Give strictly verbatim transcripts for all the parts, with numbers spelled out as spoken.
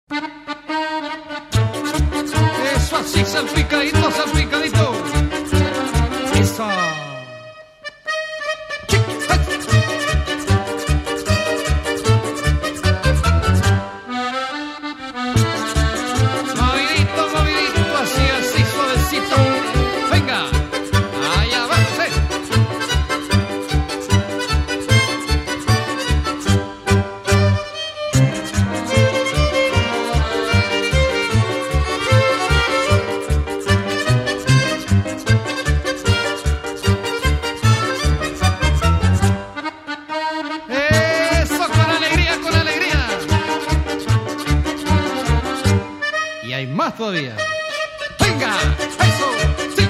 Eso así, salpicadito, salpicadito. Eso. Movidito, movidito, así, así, suavecito. Venga, allá va, sí. Hay más todavía. ¡Venga! ¡Eso! ¡Sí!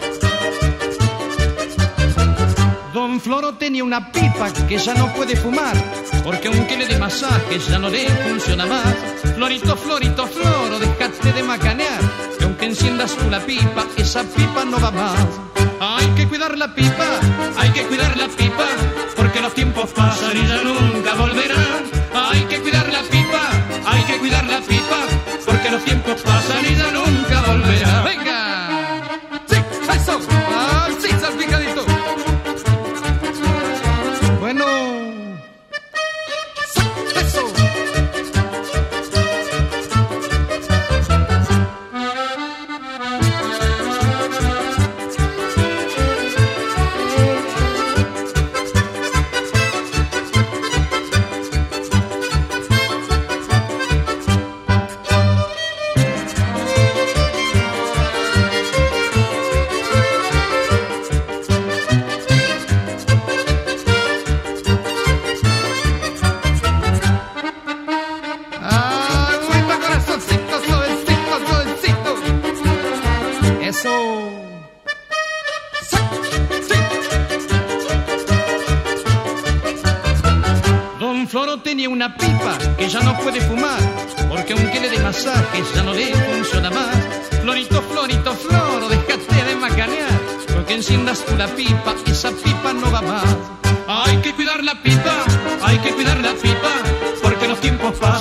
Don Floro tenía una pipa que ya no puede fumar, porque aunque le dé masaje ya no le funciona más. Florito, Florito, Floro, déjate de macanear, que aunque enciendas tú la pipa, esa pipa no va más. Hay que cuidar la pipa, hay que cuidar la pipa, porque los tiempos pasan y ya nunca volverán. Hay que cuidar la pipa, hay que cuidar la pipa, porque los tiempos pasan y ya nunca volverá. ¡Venga! ¡Sí! ¡Eso! ¡Ah, sí, salpicadito! Bueno... ¡Sí! ¡Eso! Don Floro tenía una pipa que ya no puede fumar, porque aunque le dé masaje ya no le funciona más. Florito, Florito, Floro, déjate de macanear, porque enciendas tú la pipa, esa pipa no va más. Hay que cuidar la pipa, hay que cuidar la pipa, porque los tiempos pasan